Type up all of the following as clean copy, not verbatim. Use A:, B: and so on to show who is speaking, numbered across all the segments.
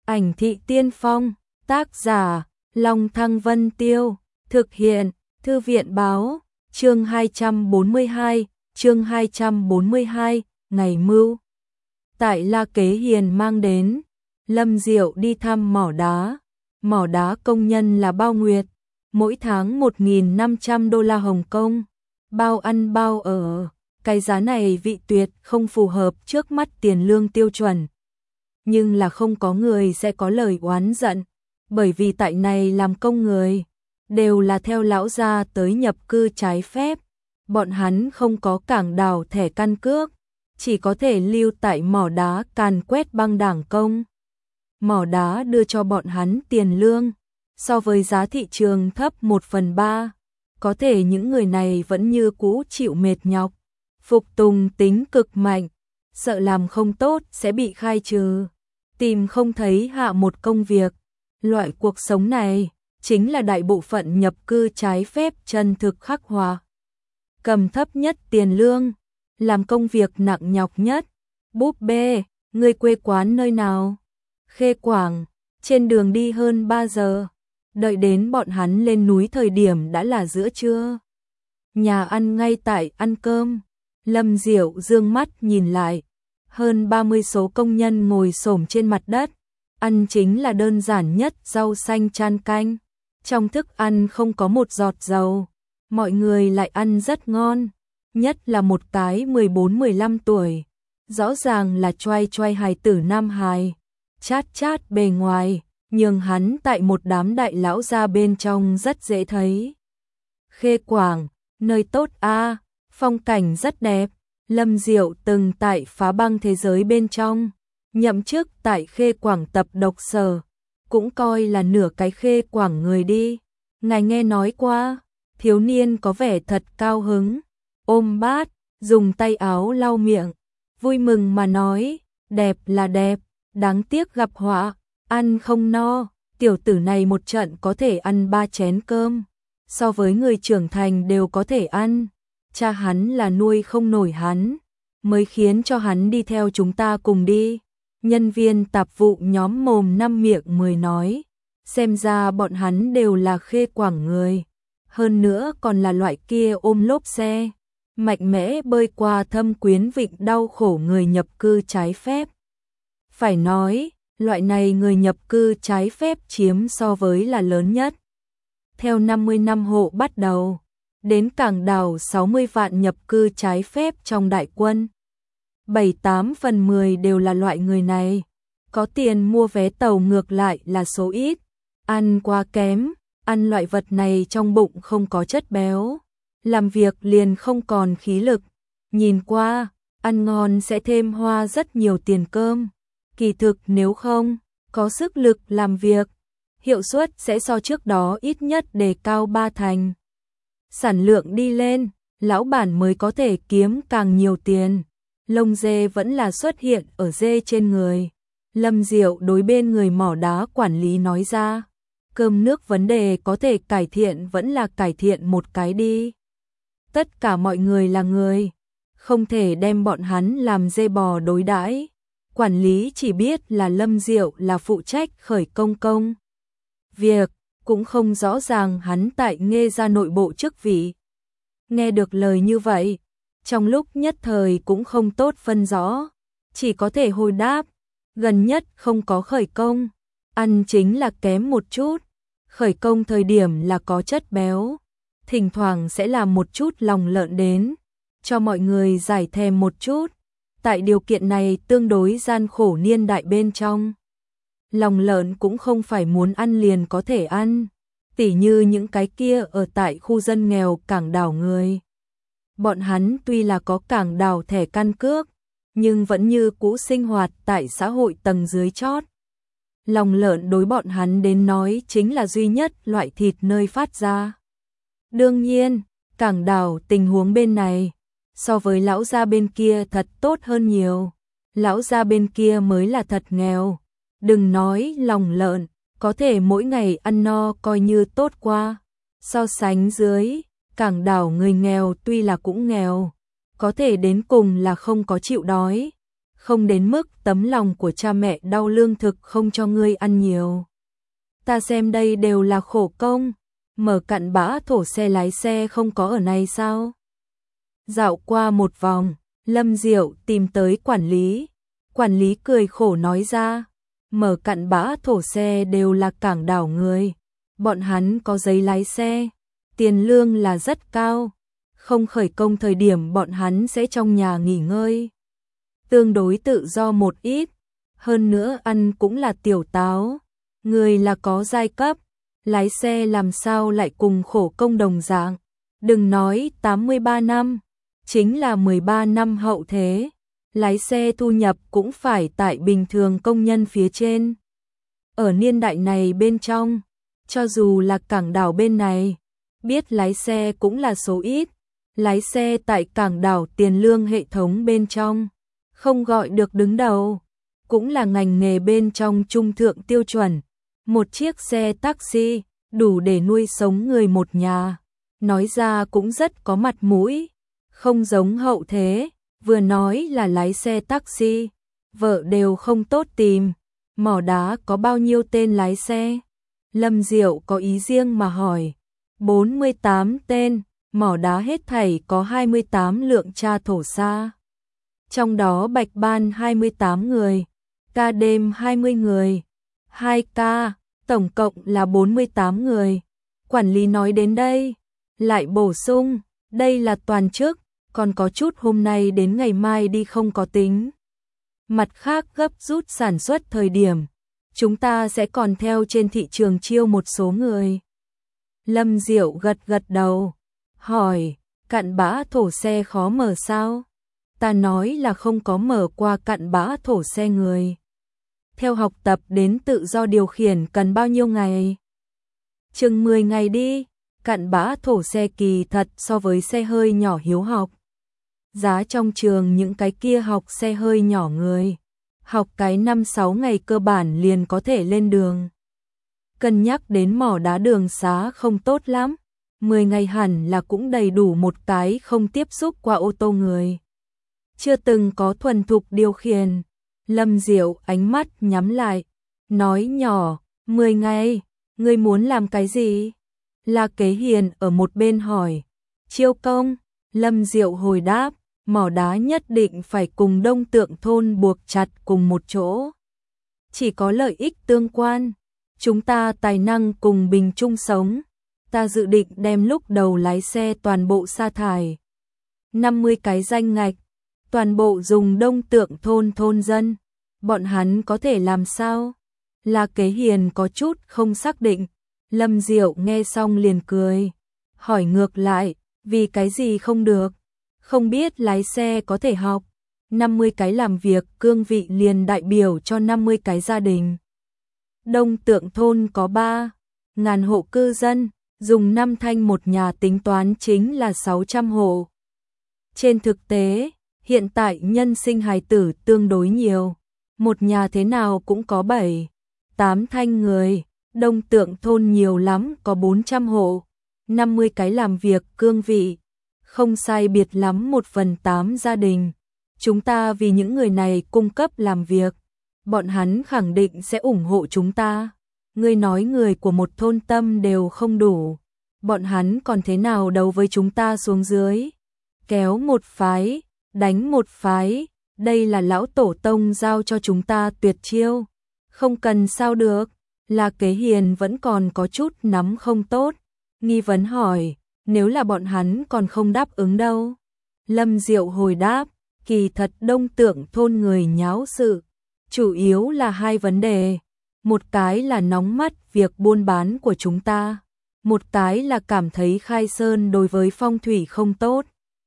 A: Ảnh thị tiên phong, tác giả, Long Thăng Vân Tiêu, thực hiện, Thư viện báo, chương 242, ngày mưu. Tại La Kế Hiền mang đến, Lâm Diệu đi thăm mỏ đá công nhân là bao nguyệt, mỗi tháng 1.500 đô la Hồng Kông, bao ăn bao ở, cái giá này vị tuyệt không phù hợp trước mắt tiền lương tiêu chuẩn. Nhưng là không có người sẽ có lời oán giận, bởi vì tại này làm công người, đều là theo lão gia tới nhập cư trái phép, bọn hắn không có cảng đảo thẻ căn cước, chỉ có thể lưu tại mỏ đá càn quét băng đảng công. Mỏ đá đưa cho bọn hắn tiền lương, so với giá thị trường thấp 1/3, có thể những người này vẫn như cũ chịu mệt nhọc, phục tùng tính cực mạnh, sợ làm không tốt sẽ bị khai trừ, tìm không thấy hạ một công việc. Loại cuộc sống này chính là đại bộ phận nhập cư trái phép chân thực khắc họa. Cầm thấp nhất tiền lương, làm công việc nặng nhọc nhất. Búp bê, người quê quán nơi nào? Khê Quảng, trên đường đi hơn 3 giờ, đợi đến bọn hắn lên núi thời điểm đã là giữa trưa. Nhà ăn ngay tại ăn cơm, Lâm Diệu dương mắt nhìn lại, hơn 30 số công nhân ngồi xổm trên mặt đất, ăn chính là đơn giản nhất rau xanh chan canh, trong thức ăn không có một giọt dầu, mọi người lại ăn rất ngon, nhất là một cái 14-15 tuổi, rõ ràng là choai choai hài tử nam hài, chát chát bề ngoài, nhường hắn tại một đám đại lão gia bên trong rất dễ thấy. Khê Quảng, nơi tốt a, phong cảnh rất đẹp. Lâm Diệu từng tại Phá Băng Thế Giới bên trong, nhậm chức tại Khê Quảng tập độc sở, cũng coi là nửa cái Khê Quảng người đi. Ngài nghe nói qua, thiếu niên có vẻ thật cao hứng, ôm bát, dùng tay áo lau miệng, vui mừng mà nói, đẹp là đẹp, đáng tiếc gặp họa, ăn không no, tiểu tử này một trận có thể ăn 3 chén cơm, so với người trưởng thành đều có thể ăn. Cha hắn là nuôi không nổi hắn, mới khiến cho hắn đi theo chúng ta cùng đi. Nhân viên tạp vụ nhóm mồm 5 miệng 10 nói, xem ra bọn hắn đều là Khê Quảng người, hơn nữa còn là loại kia ôm lốp xe, mạnh mẽ bơi qua thâm quyến vịnh đau khổ người nhập cư trái phép. Phải nói, loại này người nhập cư trái phép chiếm so với là lớn nhất. Theo 50 năm hộ bắt đầu, đến cảng đảo 60 vạn nhập cư trái phép trong đại quân. 7-8 phần 10 đều là loại người này. Có tiền mua vé tàu ngược lại là số ít. Ăn quá kém, ăn loại vật này trong bụng không có chất béo. Làm việc liền không còn khí lực. Nhìn qua, ăn ngon sẽ thêm hoa rất nhiều tiền cơm. Kỳ thực nếu không, có sức lực làm việc, hiệu suất sẽ so trước đó ít nhất đề cao 3 thành. Sản lượng đi lên, lão bản mới có thể kiếm càng nhiều tiền. Lông dê vẫn là xuất hiện ở dê trên người. Lâm Diệu đối bên người mỏ đá quản lý nói ra, cơm nước vấn đề có thể cải thiện vẫn là cải thiện một cái đi. Tất cả mọi người là người, không thể đem bọn hắn làm dê bò đối đãi. Quản lý chỉ biết là Lâm Diệu là phụ trách khởi công việc, cũng không rõ ràng hắn tại Nghê gia nội bộ chức vị. Nghe được lời như vậy, trong lúc nhất thời cũng không tốt phân rõ, chỉ có thể hồi đáp, gần nhất không có khởi công, ăn chính là kém một chút, khởi công thời điểm là có chất béo, thỉnh thoảng sẽ làm một chút lòng lợn đến, cho mọi người giải thèm một chút, tại điều kiện này tương đối gian khổ niên đại bên trong. Lòng lợn cũng không phải muốn ăn liền có thể ăn, tỉ như những cái kia ở tại khu dân nghèo cảng đảo người. Bọn hắn tuy là có cảng đảo thẻ căn cước, nhưng vẫn như cũ sinh hoạt tại xã hội tầng dưới chót. Lòng lợn đối bọn hắn đến nói chính là duy nhất loại thịt nơi phát ra. Đương nhiên, cảng đảo tình huống bên này, so với lão gia bên kia thật tốt hơn nhiều. Lão gia bên kia mới là thật nghèo. Đừng nói lòng lợn, có thể mỗi ngày ăn no coi như tốt qua. So sánh dưới, cảng đảo người nghèo tuy là cũng nghèo, có thể đến cùng là không có chịu đói. không đến mức tấm lòng của cha mẹ đau lương thực không cho ngươi ăn nhiều. Ta xem đây đều là khổ công, Mở Cặn Bã thổ xe lái xe không có ở này sao? Dạo qua một vòng, Lâm Diệu tìm tới quản lý cười khổ nói ra, Mở Cặn Bã thổ xe đều là cảng đảo người, bọn hắn có giấy lái xe, tiền lương là rất cao, không khởi công thời điểm bọn hắn sẽ trong nhà nghỉ ngơi. Tương đối tự do một ít, hơn nữa ăn cũng là tiểu táo, người là có giai cấp, lái xe làm sao lại cùng khổ công đồng dạng, đừng nói 83 năm, chính là 13 năm hậu thế, lái xe thu nhập cũng phải tại bình thường công nhân phía trên. Ở niên đại này bên trong, cho dù là cảng đảo bên này, biết lái xe cũng là số ít, lái xe tại cảng đảo tiền lương hệ thống bên trong, không gọi được đứng đầu, cũng là ngành nghề bên trong trung thượng tiêu chuẩn. Một chiếc xe taxi, đủ để nuôi sống người một nhà, nói ra cũng rất có mặt mũi, không giống hậu thế, vừa nói là lái xe taxi, vợ đều không tốt tìm, mỏ đá có bao nhiêu tên lái xe? Lâm Diệu có ý riêng mà hỏi, 48 tên, mỏ đá hết thảy có 28 lượng cha thổ xa. Trong đó bạch ban 28 người, ca đêm 20 người, 2 ca, tổng cộng là 48 người. Quản lý nói đến đây, lại bổ sung, đây là toàn chức, còn có chút hôm nay đến ngày mai đi không có tính. Mặt khác gấp rút sản xuất thời điểm, chúng ta sẽ còn theo trên thị trường chiêu một số người. Lâm Diệu gật gật đầu, hỏi, Cặn Bã thổ xe khó mở sao? Ta nói là không có mở qua Cặn Bã thổ xe người. Theo học tập đến tự do điều khiển cần bao nhiêu ngày? Chừng 10 ngày đi, Cặn Bã thổ xe kỳ thật so với xe hơi nhỏ hiếu học. Giá trong trường những cái kia học xe hơi nhỏ người, học cái 5-6 ngày cơ bản liền có thể lên đường. Cân nhắc đến mỏ đá đường xá không tốt lắm, 10 ngày hẳn là cũng đầy đủ một cái không tiếp xúc qua ô tô người. Chưa từng có thuần thục điều khiển, Lâm Diệu ánh mắt nhắm lại, nói nhỏ, 10 ngày, ngươi muốn làm cái gì? La Kế Hiền ở một bên hỏi, chiêu công, Lâm Diệu hồi đáp, mỏ đá nhất định phải cùng Đông Tượng thôn buộc chặt cùng một chỗ. Chỉ có lợi ích tương quan, chúng ta tài năng cùng bình chung sống, ta dự định đem lúc đầu lái xe toàn bộ sa thải. 50 cái danh ngạch, toàn bộ dùng Đông Tượng thôn dân, bọn hắn có thể làm sao? La Kế Hiền có chút không xác định, Lâm Diệu nghe xong liền cười, hỏi ngược lại, vì cái gì không được? Không biết lái xe có thể học, 50 cái làm việc cương vị liền đại biểu cho 50 cái gia đình. Đông Tượng thôn có 3.000 hộ cư dân, dùng 5 thanh một nhà tính toán chính là 600 hộ. Trên thực tế, hiện tại nhân sinh hài tử tương đối nhiều, một nhà thế nào cũng có 7-8 thanh người, Đông Tượng thôn nhiều lắm có 400 hộ, 50 cái làm việc cương vị, không sai biệt lắm 1/8 gia đình. Chúng ta vì những người này cung cấp làm việc, bọn hắn khẳng định sẽ ủng hộ chúng ta. Ngươi nói người của một thôn tâm đều không đủ, bọn hắn còn thế nào đấu với chúng ta xuống dưới? Kéo một phái, đánh một phái, đây là lão tổ tông giao cho chúng ta tuyệt chiêu, không cần sao được. La Kế Hiền vẫn còn có chút nắm không tốt, nghi vấn hỏi, nếu là bọn hắn còn không đáp ứng đâu? Lâm Diệu hồi đáp, kỳ thật Đông Tượng thôn người nháo sự, chủ yếu là hai vấn đề, một cái là nóng mắt việc buôn bán của chúng ta, một cái là cảm thấy Khai Sơn đối với phong thủy không tốt.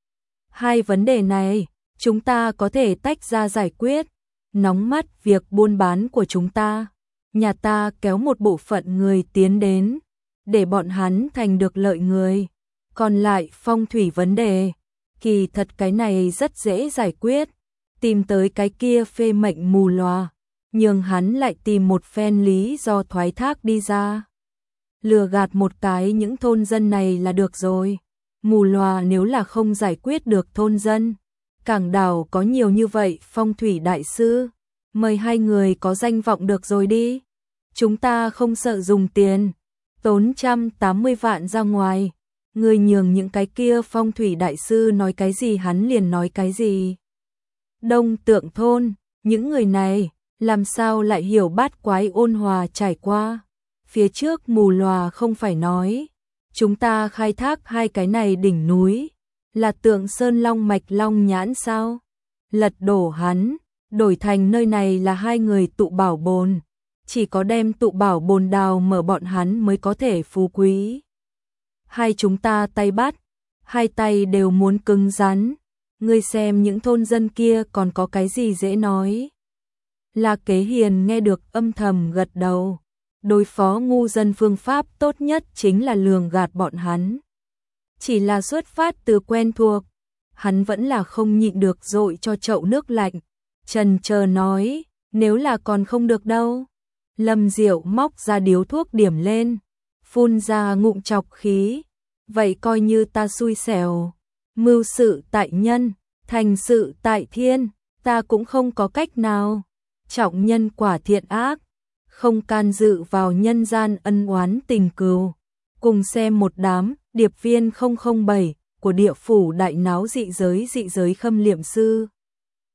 A: Hai vấn đề này, chúng ta có thể tách ra giải quyết. Nóng mắt việc buôn bán của chúng ta, nhà ta kéo một bộ phận người tiến đến, để bọn hắn thành được lợi người. Còn lại phong thủy vấn đề, kỳ thật cái này rất dễ giải quyết, tìm tới cái kia phê mệnh mù lòa, nhường hắn lại tìm một phen lý do thoái thác đi ra. Lừa gạt một cái những thôn dân này là được rồi. Mù lòa nếu là không giải quyết được thôn dân, Cảng đảo có nhiều như vậy phong thủy đại sư, mời hai người có danh vọng được rồi đi. Chúng ta không sợ dùng tiền, tốn 180 vạn ra ngoài. Người nhường những cái kia phong thủy đại sư nói cái gì hắn liền nói cái gì. Đông Tượng thôn, những người này, làm sao lại hiểu bát quái ôn hòa trải qua. Phía trước mù lòa không phải nói, chúng ta khai thác hai cái này đỉnh núi, là Tượng Sơn Long Mạch Long Nhãn sao? Lật đổ hắn, đổi thành nơi này là hai người tụ bảo bồn. Chỉ có đem tụ bảo bồn đào mở bọn hắn mới có thể phú quý. Hai chúng ta tay bắt, hai tay đều muốn cứng rắn. Ngươi xem những thôn dân kia còn có cái gì dễ nói. La Kế Hiền nghe được âm thầm gật đầu. Đối phó ngu dân phương pháp tốt nhất chính là lường gạt bọn hắn. Chỉ là xuất phát từ quen thuộc, hắn vẫn là không nhịn được dội cho chậu nước lạnh. Chần chờ nói, nếu là còn không được đâu. Lâm Diệu móc ra điếu thuốc điểm lên, phun ra ngụm chọc khí. Vậy coi như ta xui xẻo. Mưu sự tại nhân, thành sự tại thiên, ta cũng không có cách nào. Trọng nhân quả thiện ác, không can dự vào nhân gian ân oán tình cừu. Cùng xem một đám điệp viên 007 của địa phủ đại náo dị giới khâm liệm sư.